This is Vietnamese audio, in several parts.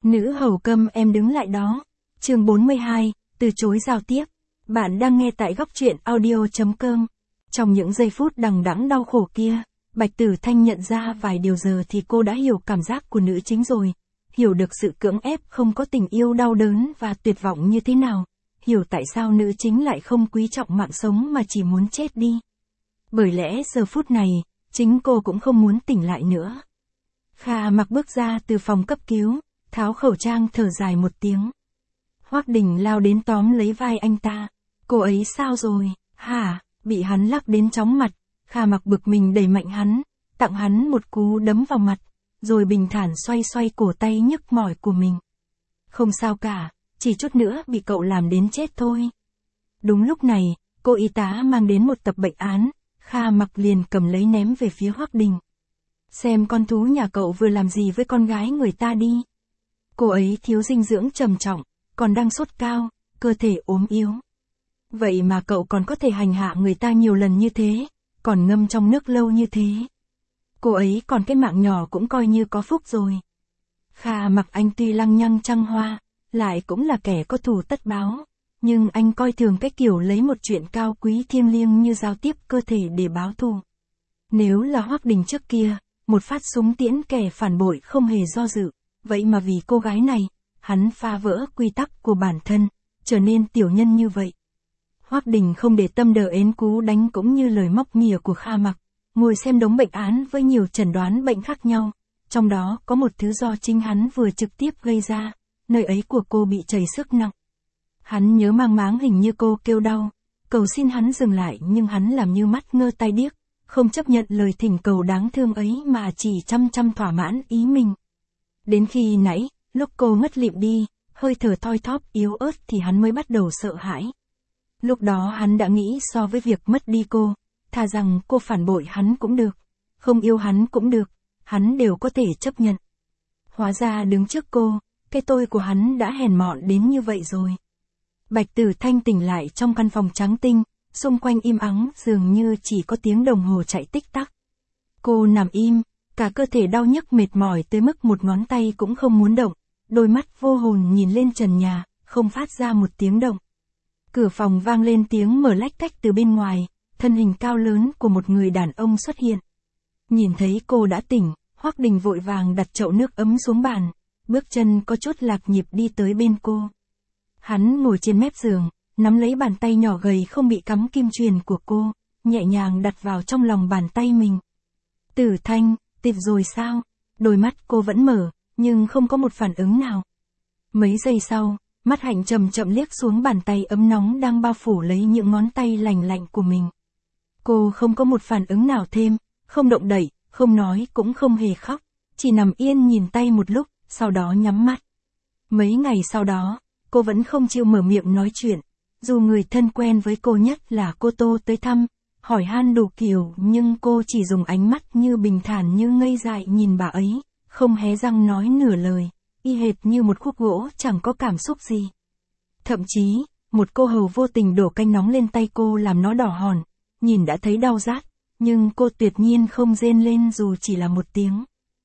Nữ hầu câm em đứng lại đó. Chương 42, từ chối giao tiếp. Bạn đang nghe tại góc truyện audio.com. Trong những giây phút đằng đẵng đau khổ kia, Bạch Tử Thanh nhận ra vài điều giờ thì cô đã hiểu cảm giác của nữ chính rồi. Hiểu được sự cưỡng ép không có tình yêu đau đớn và tuyệt vọng như thế nào. Hiểu tại sao nữ chính lại không quý trọng mạng sống mà chỉ muốn chết đi. Bởi lẽ giờ phút này, chính cô cũng không muốn tỉnh lại nữa. Kha Mặc bước ra từ phòng cấp cứu, tháo khẩu trang thở dài một tiếng. Hoắc Đình lao đến tóm lấy vai anh ta. Cô ấy sao rồi, hả? Bị hắn lắc đến chóng mặt, Kha Mặc bực mình đẩy mạnh hắn, tặng hắn một cú đấm vào mặt, rồi bình thản xoay xoay cổ tay nhức mỏi của mình. Không sao cả, chỉ chút nữa bị cậu làm đến chết thôi. Đúng lúc này, cô y tá mang đến một tập bệnh án, Kha Mặc liền cầm lấy ném về phía Hoắc Đình. Xem con thú nhà cậu vừa làm gì với con gái người ta đi. Cô ấy thiếu dinh dưỡng trầm trọng, còn đang sốt cao, cơ thể ốm yếu. Vậy mà cậu còn có thể hành hạ người ta nhiều lần như thế, còn ngâm trong nước lâu như thế. Cô ấy còn cái mạng nhỏ cũng coi như có phúc rồi. Kha Mặc anh tuy lăng nhăng trăng hoa, lại cũng là kẻ có thù tất báo, nhưng anh coi thường cái kiểu lấy một chuyện cao quý thiêng liêng như giao tiếp cơ thể để báo thù. Nếu là Hoắc Đình trước kia, một phát súng tiễn kẻ phản bội không hề do dự, vậy mà vì cô gái này, hắn phá vỡ quy tắc của bản thân, trở nên tiểu nhân như vậy. Hoắc Đình không để tâm đờ ến cú đánh cũng như lời móc mỉa của Kha Mặc, ngồi xem đống bệnh án với nhiều chẩn đoán bệnh khác nhau, trong đó có một thứ do chính hắn vừa trực tiếp gây ra, nơi ấy của cô bị chảy xước nặng. Hắn nhớ mang máng hình như cô kêu đau, cầu xin hắn dừng lại nhưng hắn làm như mắt ngơ tai điếc, không chấp nhận lời thỉnh cầu đáng thương ấy mà chỉ chăm chăm thỏa mãn ý mình. Đến khi nãy, lúc cô ngất lịm đi, hơi thở thoi thóp yếu ớt thì hắn mới bắt đầu sợ hãi. Lúc đó hắn đã nghĩ so với việc mất đi cô, thà rằng cô phản bội hắn cũng được, không yêu hắn cũng được, hắn đều có thể chấp nhận. Hóa ra đứng trước cô, cái tôi của hắn đã hèn mọn đến như vậy rồi. Bạch Tử Thanh tỉnh lại trong căn phòng trắng tinh, xung quanh im ắng dường như chỉ có tiếng đồng hồ chạy tích tắc. Cô nằm im, cả cơ thể đau nhức mệt mỏi tới mức một ngón tay cũng không muốn động, đôi mắt vô hồn nhìn lên trần nhà, không phát ra một tiếng động. Cửa phòng vang lên tiếng mở lách cách từ bên ngoài, thân hình cao lớn của một người đàn ông xuất hiện. Nhìn thấy cô đã tỉnh, Hoắc Đình vội vàng đặt chậu nước ấm xuống bàn, bước chân có chút lạc nhịp đi tới bên cô. Hắn ngồi trên mép giường, nắm lấy bàn tay nhỏ gầy không bị cắm kim chuyền của cô, nhẹ nhàng đặt vào trong lòng bàn tay mình. Tử Thanh, tịt rồi sao? Đôi mắt cô vẫn mở, nhưng không có một phản ứng nào. Mấy giây sau, mắt Hạnh chậm chậm liếc xuống bàn tay ấm nóng đang bao phủ lấy những ngón tay lành lạnh của mình. Cô không có một phản ứng nào thêm, không động đậy, không nói cũng không hề khóc, chỉ nằm yên nhìn tay một lúc, sau đó nhắm mắt. Mấy ngày sau đó, cô vẫn không chịu mở miệng nói chuyện, dù người thân quen với cô nhất là cô Tô tới thăm, hỏi han đủ kiểu nhưng cô chỉ dùng ánh mắt như bình thản như ngây dại nhìn bà ấy, không hé răng nói nửa lời, y hệt như một khúc gỗ chẳng có cảm xúc gì. Thậm chí, một cô hầu vô tình đổ canh nóng lên tay cô làm nó đỏ hòn, nhìn đã thấy đau rát, nhưng cô tuyệt nhiên không rên lên dù chỉ là một tiếng.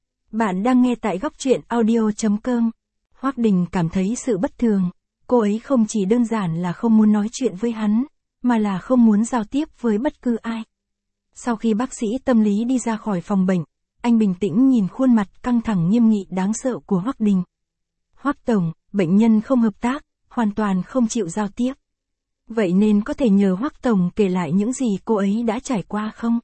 Bạn đang nghe tại góc truyện audio.com. Hoắc Đình cảm thấy sự bất thường, cô ấy không chỉ đơn giản là không muốn nói chuyện với hắn, mà là không muốn giao tiếp với bất cứ ai. Sau khi bác sĩ tâm lý đi ra khỏi phòng bệnh, anh bình tĩnh nhìn khuôn mặt căng thẳng nghiêm nghị đáng sợ của Hoắc Đình. Hoắc tổng, bệnh nhân không hợp tác, hoàn toàn không chịu giao tiếp. Vậy nên có thể nhờ Hoắc tổng kể lại những gì cô ấy đã trải qua không?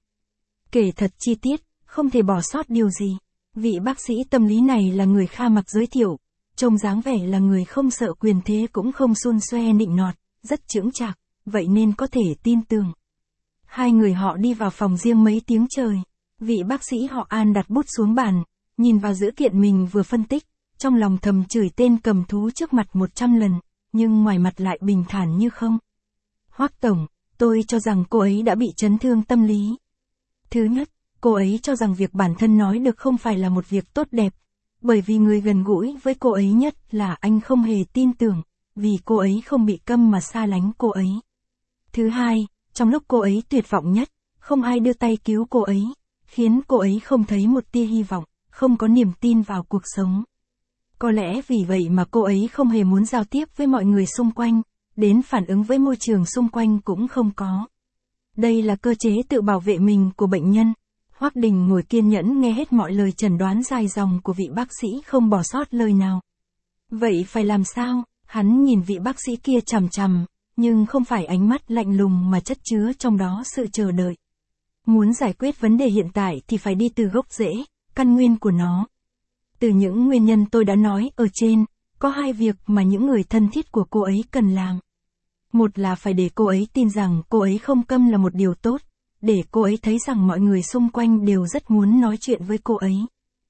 Kể thật chi tiết, không thể bỏ sót điều gì. Vị bác sĩ tâm lý này là người Kha Mặc giới thiệu, trông dáng vẻ là người không sợ quyền thế cũng không xun xoe nịnh nọt, rất chững chạc, vậy nên có thể tin tưởng. Hai người họ đi vào phòng riêng mấy tiếng trời, vị bác sĩ họ An đặt bút xuống bàn, nhìn vào dữ kiện mình vừa phân tích, trong lòng thầm chửi tên cầm thú trước mặt 100 lần, nhưng ngoài mặt lại bình thản như không. Hoắc tổng, tôi cho rằng cô ấy đã bị chấn thương tâm lý. Thứ nhất, cô ấy cho rằng việc bản thân nói được không phải là một việc tốt đẹp, bởi vì người gần gũi với cô ấy nhất là anh không hề tin tưởng, vì cô ấy không bị câm mà xa lánh cô ấy. Thứ hai, trong lúc cô ấy tuyệt vọng nhất, không ai đưa tay cứu cô ấy, khiến cô ấy không thấy một tia hy vọng, không có niềm tin vào cuộc sống. Có lẽ vì vậy mà cô ấy không hề muốn giao tiếp với mọi người xung quanh, đến phản ứng với môi trường xung quanh cũng không có. Đây là cơ chế tự bảo vệ mình của bệnh nhân. Hoắc Đình ngồi kiên nhẫn nghe hết mọi lời chẩn đoán dài dòng của vị bác sĩ không bỏ sót lời nào. Vậy phải làm sao? Hắn nhìn vị bác sĩ kia chằm chằm, nhưng không phải ánh mắt lạnh lùng mà chất chứa trong đó sự chờ đợi. Muốn giải quyết vấn đề hiện tại thì phải đi từ gốc rễ, căn nguyên của nó. Từ những nguyên nhân tôi đã nói ở trên, có hai việc mà những người thân thiết của cô ấy cần làm. Một là phải để cô ấy tin rằng cô ấy không câm là một điều tốt, để cô ấy thấy rằng mọi người xung quanh đều rất muốn nói chuyện với cô ấy.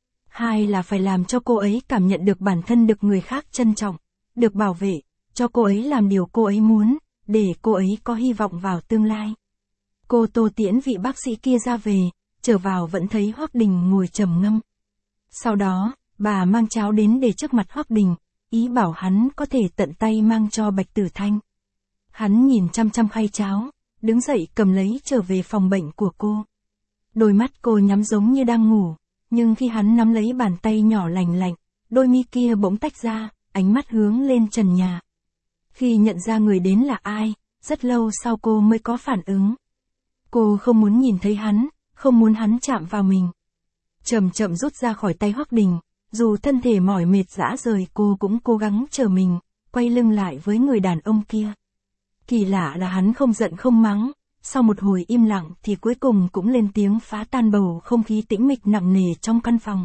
Hai là phải làm cho cô ấy cảm nhận được bản thân được người khác trân trọng, được bảo vệ, cho cô ấy làm điều cô ấy muốn, để cô ấy có hy vọng vào tương lai. Cô Tô tiễn vị bác sĩ kia ra về, trở vào vẫn thấy Hoắc Đình ngồi trầm ngâm. Sau đó, bà mang cháo đến để trước mặt Hoắc Đình, ý bảo hắn có thể tận tay mang cho Bạch Tử Thanh. Hắn nhìn chăm chăm khay cháo, đứng dậy cầm lấy trở về phòng bệnh của cô. Đôi mắt cô nhắm giống như đang ngủ, nhưng khi hắn nắm lấy bàn tay nhỏ lành lạnh, đôi mi kia bỗng tách ra, ánh mắt hướng lên trần nhà. Khi nhận ra người đến là ai, rất lâu sau cô mới có phản ứng. Cô không muốn nhìn thấy hắn, không muốn hắn chạm vào mình. Chậm chậm rút ra khỏi tay Hoắc Đình, dù thân thể mỏi mệt rã rời cô cũng cố gắng chờ mình, quay lưng lại với người đàn ông kia. Kỳ lạ là hắn không giận không mắng, sau một hồi im lặng thì cuối cùng cũng lên tiếng phá tan bầu không khí tĩnh mịch nặng nề trong căn phòng.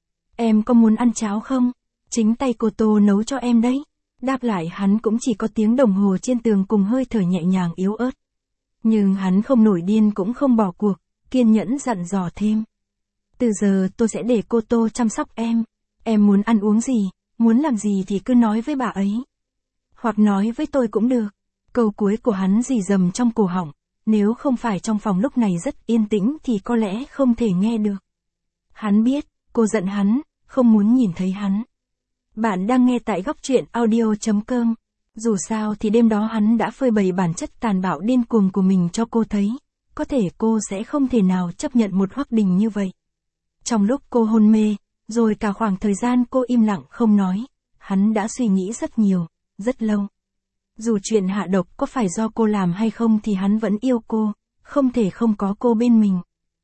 Em có muốn ăn cháo không? Chính tay cô Tô nấu cho em đấy. Đáp lại hắn cũng chỉ có tiếng đồng hồ trên tường cùng hơi thở nhẹ nhàng yếu ớt. Nhưng hắn không nổi điên cũng không bỏ cuộc, kiên nhẫn dặn dò thêm. Từ giờ tôi sẽ để cô Tô chăm sóc em. Em muốn ăn uống gì, muốn làm gì thì cứ nói với bà ấy. Hoặc nói với tôi cũng được. Câu cuối của hắn rì rầm trong cổ họng, nếu không phải trong phòng lúc này rất yên tĩnh thì có lẽ không thể nghe được. Hắn biết, cô giận hắn, không muốn nhìn thấy hắn. Bạn đang nghe tại góc truyện audio.com. Dù sao thì đêm đó hắn đã phơi bày bản chất tàn bạo điên cuồng của mình cho cô thấy. Có thể cô sẽ không thể nào chấp nhận một Hoắc Đình như vậy. Trong lúc cô hôn mê, rồi cả khoảng thời gian cô im lặng không nói, hắn đã suy nghĩ rất nhiều, rất lâu. Dù chuyện hạ độc có phải do cô làm hay không thì hắn vẫn yêu cô, không thể không có cô bên mình.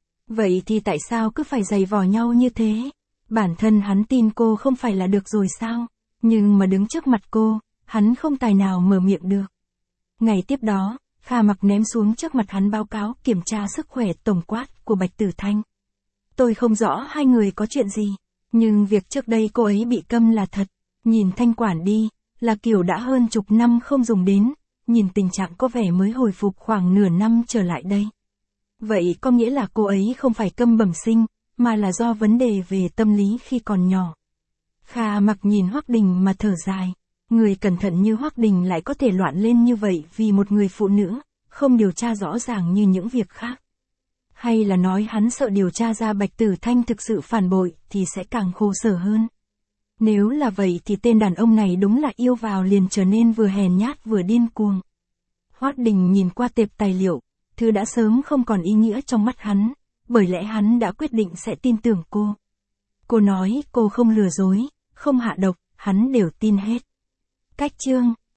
Vậy thì tại sao cứ phải giày vò nhau như thế? Bản thân hắn tin cô không phải là được rồi sao? Nhưng mà đứng trước mặt cô, hắn không tài nào mở miệng được. Ngày tiếp đó, Kha Mặc ném xuống trước mặt hắn báo cáo kiểm tra sức khỏe tổng quát của Bạch Tử Thanh. Tôi không rõ hai người có chuyện gì, nhưng việc trước đây cô ấy bị câm là thật. Nhìn thanh quản đi, là kiểu đã hơn chục năm không dùng đến, nhìn tình trạng có vẻ mới hồi phục khoảng nửa năm trở lại đây. Vậy có nghĩa là cô ấy không phải câm bẩm sinh, mà là do vấn đề về tâm lý khi còn nhỏ. Kha Mặc nhìn Hoắc Đình mà thở dài. Người cẩn thận như Hoắc Đình lại có thể loạn lên như vậy vì một người phụ nữ, không điều tra rõ ràng như những việc khác. Hay là nói hắn sợ điều tra ra Bạch Tử Thanh thực sự phản bội thì sẽ càng khổ sở hơn. Nếu là vậy thì tên đàn ông này đúng là yêu vào liền trở nên vừa hèn nhát vừa điên cuồng. Hoắc Đình nhìn qua tệp tài liệu, thứ đã sớm không còn ý nghĩa trong mắt hắn, bởi lẽ hắn đã quyết định sẽ tin tưởng cô. Cô nói cô không lừa dối, không hạ độc, hắn đều tin hết. Cách chương